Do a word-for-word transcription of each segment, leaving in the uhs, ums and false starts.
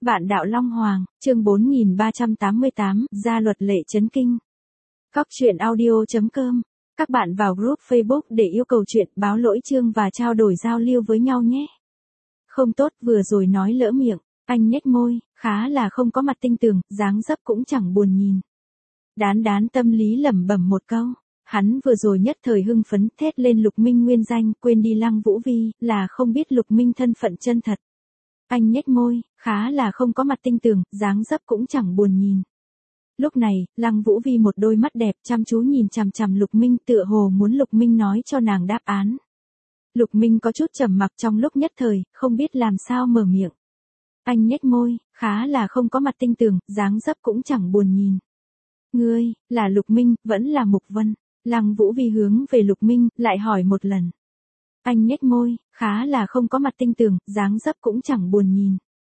Vạn đạo Long Hoàng, chương bốn nghìn ba trăm tám mươi tám, gia luật lệ chấn kinh. Cóc truyện audio chấm com. Các bạn vào group Facebook để yêu cầu chuyện, báo lỗi chương và trao đổi giao lưu với nhau nhé. Không tốt, vừa rồi nói lỡ miệng, anh nhếch môi, khá là không có mặt tinh tường, dáng dấp cũng chẳng buồn nhìn. Đán đán tâm lý lẩm bẩm một câu. Hắn vừa rồi nhất thời hưng phấn thét lên Lục Minh nguyên danh, quên đi Lăng Vũ Vi, là không biết Lục Minh thân phận chân thật. Anh nhếch môi, khá là không có mặt tinh tường, dáng dấp cũng chẳng buồn nhìn. Lúc này, Lăng Vũ Vi một đôi mắt đẹp chăm chú nhìn chằm chằm Lục Minh, tựa hồ muốn Lục Minh nói cho nàng đáp án. Lục Minh có chút trầm mặc trong lúc nhất thời, không biết làm sao mở miệng. Anh nhếch môi, khá là không có mặt tinh tường, dáng dấp cũng chẳng buồn nhìn. Ngươi, là Lục Minh, vẫn là Mục Vân. Lăng Vũ Vi hướng về Lục Minh, lại hỏi một lần. Anh nhếch môi, khá là không có mặt tinh tường, dáng dấp cũng chẳng buồn nhìn.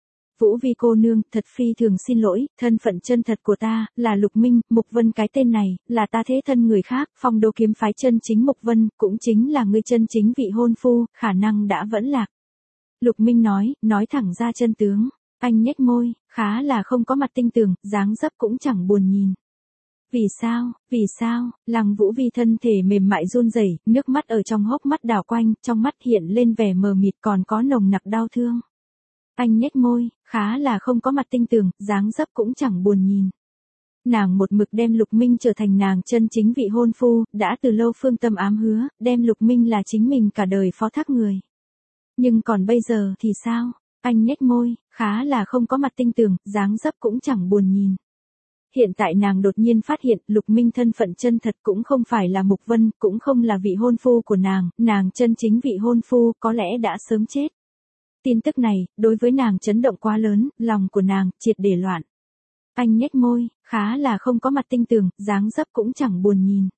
Vũ Vi cô nương, thật phi thường xin lỗi, thân phận chân thật của ta, là Lục Minh, Mục Vân cái tên này, là ta thế thân người khác, Phong Đô kiếm phái chân chính Mục Vân, cũng chính là ngươi chân chính vị hôn phu, khả năng đã vẫn lạc. Lục Minh nói, nói thẳng ra chân tướng. Anh nhếch môi, khá là không có mặt tinh tường, dáng dấp cũng chẳng buồn nhìn. Vì sao, vì sao, Lăng Vũ Vi thân thể mềm mại run rẩy, nước mắt ở trong hốc mắt đảo quanh, trong mắt hiện lên vẻ mờ mịt còn có nồng nặc đau thương. Anh nhếch môi, khá là không có mặt tinh tường, dáng dấp cũng chẳng buồn nhìn. Nàng một mực đem Lục Minh trở thành nàng chân chính vị hôn phu, đã từ lâu phương tâm ám hứa, đem Lục Minh là chính mình cả đời phó thác người. Nhưng còn bây giờ thì sao? Anh nhếch môi, khá là không có mặt tinh tường, dáng dấp cũng chẳng buồn nhìn. Hiện tại nàng đột nhiên phát hiện Lục Minh thân phận chân thật cũng không phải là Mục Vân, cũng không là vị hôn phu của nàng, nàng chân chính vị hôn phu có lẽ đã sớm chết. Tin tức này, đối với nàng chấn động quá lớn, lòng của nàng triệt để loạn. Anh nhếch môi, khá là không có mặt tinh tường, dáng dấp cũng chẳng buồn nhìn.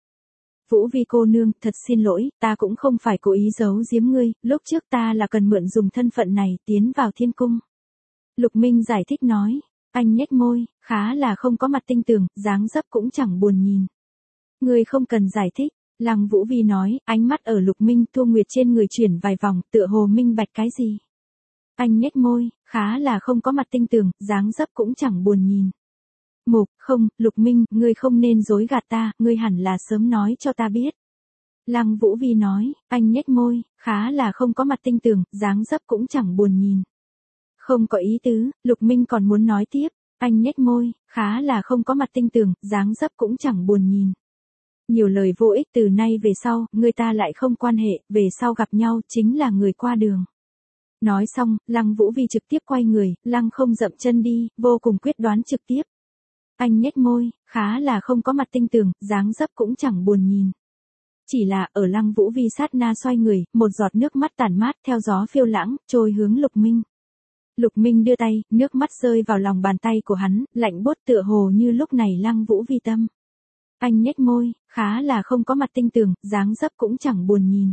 Vũ Vi cô nương, thật xin lỗi, ta cũng không phải cố ý giấu giếm ngươi, lúc trước ta là cần mượn dùng thân phận này tiến vào thiên cung. Lục Minh giải thích nói. Anh nhếch môi, khá là không có mặt tinh tường, dáng dấp cũng chẳng buồn nhìn. Ngươi không cần giải thích, Lăng Vũ Vi nói, ánh mắt ở Lục Minh Thu Nguyệt trên người chuyển vài vòng, tựa hồ minh bạch cái gì. Anh nhếch môi, khá là không có mặt tinh tường, dáng dấp cũng chẳng buồn nhìn. Mục, không, Lục Minh, ngươi không nên dối gạt ta, ngươi hẳn là sớm nói cho ta biết. Lăng Vũ Vi nói, anh nhếch môi, khá là không có mặt tinh tường, dáng dấp cũng chẳng buồn nhìn. Không có ý tứ, Lục Minh còn muốn nói tiếp, anh nhếch môi, khá là không có mặt tinh tường, dáng dấp cũng chẳng buồn nhìn. Nhiều lời vô ích, từ nay về sau, người ta lại không quan hệ, về sau gặp nhau chính là người qua đường. Nói xong, Lăng Vũ Vi trực tiếp quay người, Lăng không dậm chân đi, vô cùng quyết đoán trực tiếp. Anh nhếch môi, khá là không có mặt tinh tường, dáng dấp cũng chẳng buồn nhìn. Chỉ là ở Lăng Vũ Vi sát na xoay người, một giọt nước mắt tản mát theo gió phiêu lãng, trôi hướng Lục Minh. Lục Minh đưa tay, nước mắt rơi vào lòng bàn tay của hắn, lạnh buốt tựa hồ như lúc này Lăng Vũ Vi tâm. Anh nhếch môi, khá là không có mặt tinh tường, dáng dấp cũng chẳng buồn nhìn.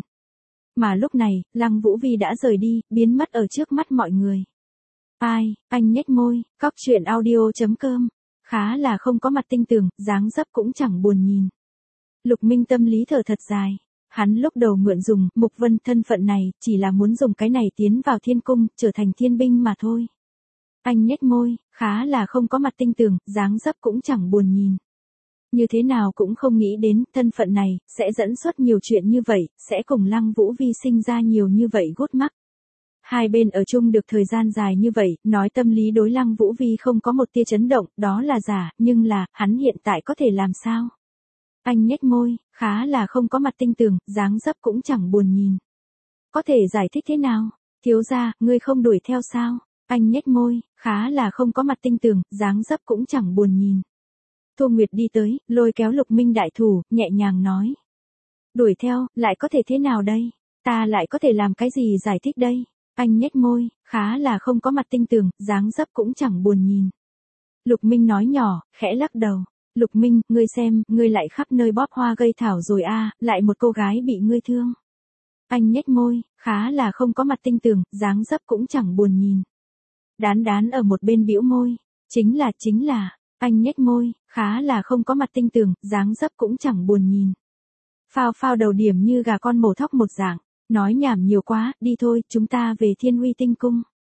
Mà lúc này, Lăng Vũ Vi đã rời đi, biến mất ở trước mắt mọi người. Ai, anh nhếch môi, cóc truyện audio chấm com. Khá là không có mặt tinh tường, dáng dấp cũng chẳng buồn nhìn. Lục Minh tâm lý thở thật dài. Hắn lúc đầu mượn dùng Mục Vân thân phận này, chỉ là muốn dùng cái này tiến vào thiên cung, trở thành thiên binh mà thôi. Anh nhếch môi, khá là không có mặt tinh tường, dáng dấp cũng chẳng buồn nhìn. Như thế nào cũng không nghĩ đến, thân phận này, sẽ dẫn xuất nhiều chuyện như vậy, sẽ cùng Lăng Vũ Vi sinh ra nhiều như vậy gút mắc. Hai bên ở chung được thời gian dài như vậy, nói tâm lý đối Lăng Vũ Vi không có một tia chấn động, đó là giả, nhưng là, hắn hiện tại có thể làm sao? Anh nhếch môi, khá là không có mặt tinh tường, dáng dấp cũng chẳng buồn nhìn. Có thể giải thích thế nào? Thiếu gia, ngươi không đuổi theo sao? Anh nhếch môi, khá là không có mặt tinh tường, dáng dấp cũng chẳng buồn nhìn. Thu Nguyệt đi tới, lôi kéo Lục Minh đại thủ, nhẹ nhàng nói. Đuổi theo, lại có thể thế nào đây? Ta lại có thể làm cái gì giải thích đây? Anh nhếch môi, khá là không có mặt tinh tường, dáng dấp cũng chẳng buồn nhìn. Lục Minh nói nhỏ, khẽ lắc đầu. Lục Minh, ngươi xem, ngươi lại khắp nơi bóp hoa gây thảo rồi a, à, lại một cô gái bị ngươi thương. Anh nhếch môi, khá là không có mặt tinh tường, dáng dấp cũng chẳng buồn nhìn. Đán đán ở một bên bĩu môi, chính là, chính là, anh nhếch môi, khá là không có mặt tinh tường, dáng dấp cũng chẳng buồn nhìn. Phao phao đầu điểm như gà con mổ thóc một dạng, nói nhảm nhiều quá, đi thôi, chúng ta về Thiên Huy Tinh Cung.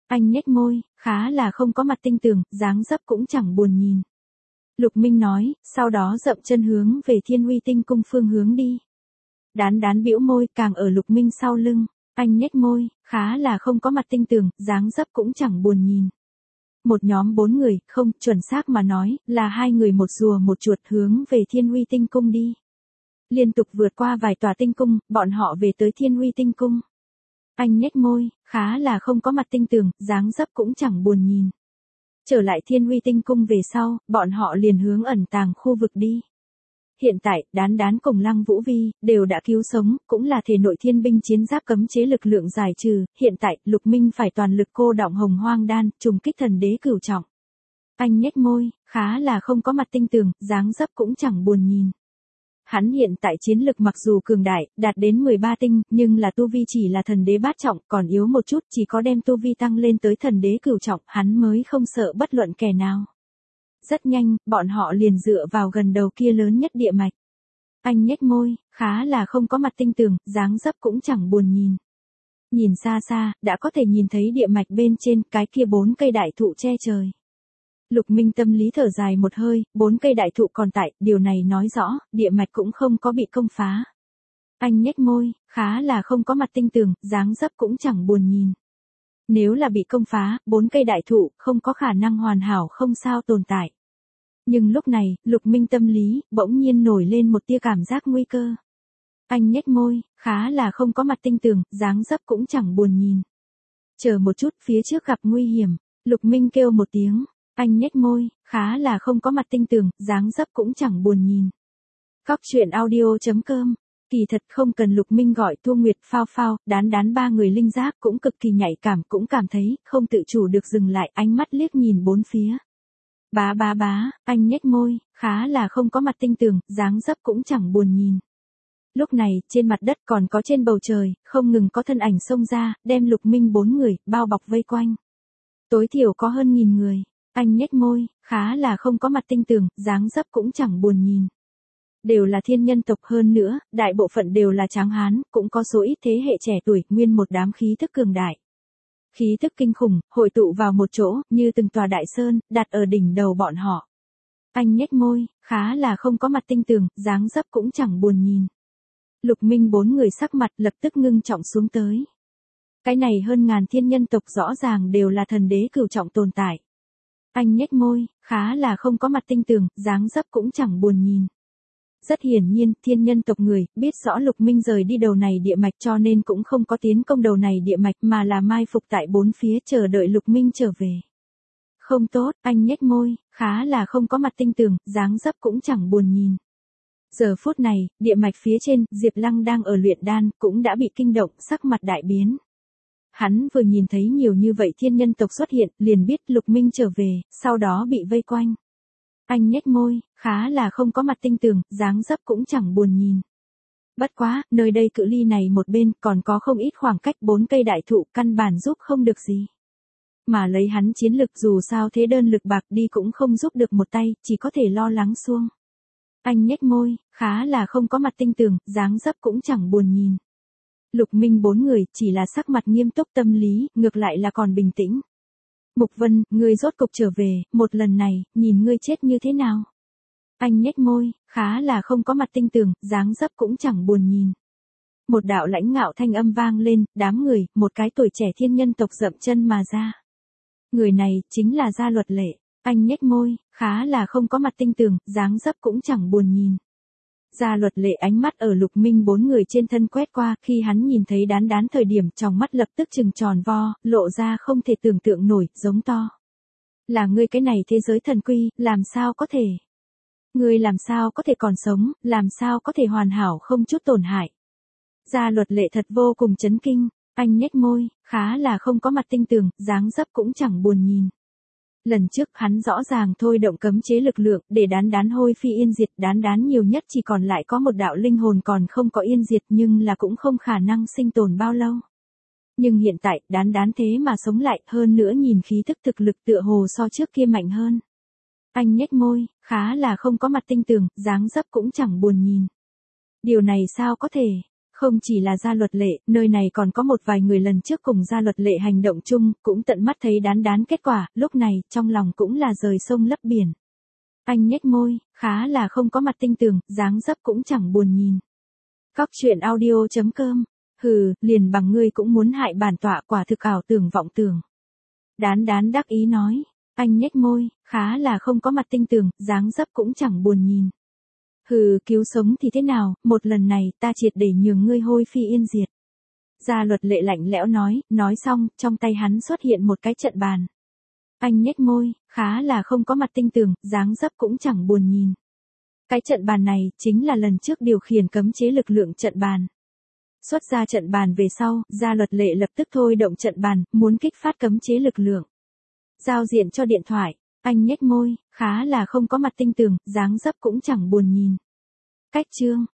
Anh nhếch môi, khá là không có mặt tinh tường, dáng dấp cũng chẳng buồn nhìn. Lục Minh nói, sau đó dậm chân hướng về Thiên Huy Tinh Cung phương hướng đi. Đán đán bĩu môi, càng ở Lục Minh sau lưng. Anh nhếch môi, khá là không có mặt tinh tường, dáng dấp cũng chẳng buồn nhìn. Một nhóm bốn người, không, chuẩn xác mà nói, là hai người một rùa một chuột hướng về Thiên Huy Tinh Cung đi. Liên tục vượt qua vài tòa tinh cung, bọn họ về tới Thiên Huy Tinh Cung. Anh nhếch môi, khá là không có mặt tinh tường, dáng dấp cũng chẳng buồn nhìn. Trở lại Thiên Huy Tinh Cung về sau, bọn họ liền hướng ẩn tàng khu vực đi. Hiện tại, đán đán cùng Lăng Vũ Vi, đều đã cứu sống, cũng là thể nội thiên binh chiến giáp cấm chế lực lượng giải trừ, hiện tại, Lục Minh phải toàn lực cô động hồng hoang đan, trùng kích thần đế cửu trọng. Anh nhếch môi, khá là không có mặt tinh tường, dáng dấp cũng chẳng buồn nhìn. Hắn hiện tại chiến lực mặc dù cường đại, đạt đến mười ba tinh, nhưng là tu vi chỉ là thần đế bát trọng, còn yếu một chút, chỉ có đem tu vi tăng lên tới thần đế cửu trọng, hắn mới không sợ bất luận kẻ nào. Rất nhanh, bọn họ liền dựa vào gần đầu kia lớn nhất địa mạch. Anh nhếch môi, khá là không có mặt tinh tường, dáng dấp cũng chẳng buồn nhìn. Nhìn xa xa, đã có thể nhìn thấy địa mạch bên trên, cái kia bốn cây đại thụ che trời. Lục Minh tâm lý thở dài một hơi, bốn cây đại thụ còn tại, điều này nói rõ, địa mạch cũng không có bị công phá. Anh nhếch môi, khá là không có mặt tinh tường, dáng dấp cũng chẳng buồn nhìn. Nếu là bị công phá, bốn cây đại thụ, không có khả năng hoàn hảo không sao tồn tại. Nhưng lúc này, Lục Minh tâm lý, bỗng nhiên nổi lên một tia cảm giác nguy cơ. Anh nhếch môi, khá là không có mặt tinh tường, dáng dấp cũng chẳng buồn nhìn. Chờ một chút, phía trước gặp nguy hiểm, Lục Minh kêu một tiếng. Anh nhếch môi, khá là không có mặt tinh tường, dáng dấp cũng chẳng buồn nhìn. Cóc truyện audio chấm com. Kỳ thật không cần Lục Minh gọi Thu Nguyệt phao phao, đán đán ba người linh giác cũng cực kỳ nhạy cảm, cũng cảm thấy, không tự chủ được dừng lại, ánh mắt liếc nhìn bốn phía. Bá bá bá, anh nhếch môi, khá là không có mặt tinh tường, dáng dấp cũng chẳng buồn nhìn. Lúc này, trên mặt đất còn có trên bầu trời, không ngừng có thân ảnh xông ra, đem Lục Minh bốn người, bao bọc vây quanh. Tối thiểu có hơn nghìn người. Anh nhếch môi, khá là không có mặt tinh tường, dáng dấp cũng chẳng buồn nhìn. Đều là thiên nhân tộc hơn nữa, đại bộ phận đều là tráng hán, cũng có số ít thế hệ trẻ tuổi, nguyên một đám khí thức cường đại. Khí thức kinh khủng, hội tụ vào một chỗ, như từng tòa đại sơn, đặt ở đỉnh đầu bọn họ. Anh nhếch môi, khá là không có mặt tinh tường, dáng dấp cũng chẳng buồn nhìn. Lục Minh bốn người sắc mặt lập tức ngưng trọng xuống tới. Cái này hơn ngàn thiên nhân tộc rõ ràng đều là thần đế cửu trọng tồn tại. Anh nhếch môi, khá là không có mặt tinh tường, dáng dấp cũng chẳng buồn nhìn. Rất hiển nhiên, thiên nhân tộc người, biết rõ Lục Minh rời đi đầu này địa mạch cho nên cũng không có tiến công đầu này địa mạch mà là mai phục tại bốn phía chờ đợi Lục Minh trở về. Không tốt, anh nhếch môi, khá là không có mặt tinh tường, dáng dấp cũng chẳng buồn nhìn. Giờ phút này, địa mạch phía trên, Diệp Lăng đang ở luyện đan, cũng đã bị kinh động, sắc mặt đại biến. Hắn vừa nhìn thấy nhiều như vậy thiên nhân tộc xuất hiện, liền biết Lục Minh trở về, sau đó bị vây quanh. Anh nhếch môi, khá là không có mặt tinh tường, dáng dấp cũng chẳng buồn nhìn. Bất quá, nơi đây cự ly này một bên, còn có không ít khoảng cách bốn cây đại thụ, căn bản giúp không được gì. Mà lấy hắn chiến lực dù sao thế đơn lực bạc đi cũng không giúp được một tay, chỉ có thể lo lắng xuông. Anh nhếch môi, khá là không có mặt tinh tường, dáng dấp cũng chẳng buồn nhìn. Lục Minh bốn người, chỉ là sắc mặt nghiêm túc tâm lý, ngược lại là còn bình tĩnh. Mục Vân, ngươi rốt cục trở về, một lần này, nhìn ngươi chết như thế nào? Anh nhếch môi, khá là không có mặt tinh tường, dáng dấp cũng chẳng buồn nhìn. Một đạo lãnh ngạo thanh âm vang lên, đám người, một cái tuổi trẻ thiên nhân tộc dậm chân mà ra. Người này, chính là Gia Luật Lệ. Anh nhếch môi, khá là không có mặt tinh tường, dáng dấp cũng chẳng buồn nhìn. Gia Luật Lệ ánh mắt ở Lục Minh bốn người trên thân quét qua, khi hắn nhìn thấy đán đán thời điểm trong mắt lập tức trừng tròn vo, lộ ra không thể tưởng tượng nổi, giống to. Là ngươi cái này thế giới thần quy, làm sao có thể? Ngươi làm sao có thể còn sống, làm sao có thể hoàn hảo không chút tổn hại? Gia Luật Lệ thật vô cùng chấn kinh, anh nhếch môi, khá là không có mặt tinh tường, dáng dấp cũng chẳng buồn nhìn. Lần trước hắn rõ ràng thôi động cấm chế lực lượng để đán đán hôi phi yên diệt, đán đán nhiều nhất chỉ còn lại có một đạo linh hồn còn không có yên diệt nhưng là cũng không khả năng sinh tồn bao lâu. Nhưng hiện tại đán đán thế mà sống lại, hơn nữa nhìn khí thức thực lực tựa hồ so trước kia mạnh hơn. Anh nhếch môi, khá là không có mặt tinh tường, dáng dấp cũng chẳng buồn nhìn. Điều này sao có thể? Không chỉ là Gia Luật Lệ, nơi này còn có một vài người lần trước cùng Gia Luật Lệ hành động chung, cũng tận mắt thấy đán đán kết quả, lúc này, trong lòng cũng là rời sông lấp biển. Anh nhếch môi, khá là không có mặt tinh tường, dáng dấp cũng chẳng buồn nhìn. Cóc truyện audio chấm com. Hừ, liền bằng ngươi cũng muốn hại bản tọa, quả thực ảo tưởng vọng tưởng. Đán đán đắc ý nói. Anh nhếch môi, khá là không có mặt tinh tường, dáng dấp cũng chẳng buồn nhìn. Hừ, cứu sống thì thế nào, một lần này ta triệt để nhường ngươi hôi phi yên diệt. Gia Luật Lệ lạnh lẽo nói, nói xong, trong tay hắn xuất hiện một cái trận bàn. Anh nhếch môi, khá là không có mặt tinh tường, dáng dấp cũng chẳng buồn nhìn. Cái trận bàn này, chính là lần trước điều khiển cấm chế lực lượng trận bàn. Xuất ra trận bàn về sau, Gia Luật Lệ lập tức thôi động trận bàn, muốn kích phát cấm chế lực lượng. Giao diện cho điện thoại, anh nhếch môi, khá là không có mặt tinh tường, dáng dấp cũng chẳng buồn nhìn. Cách chương.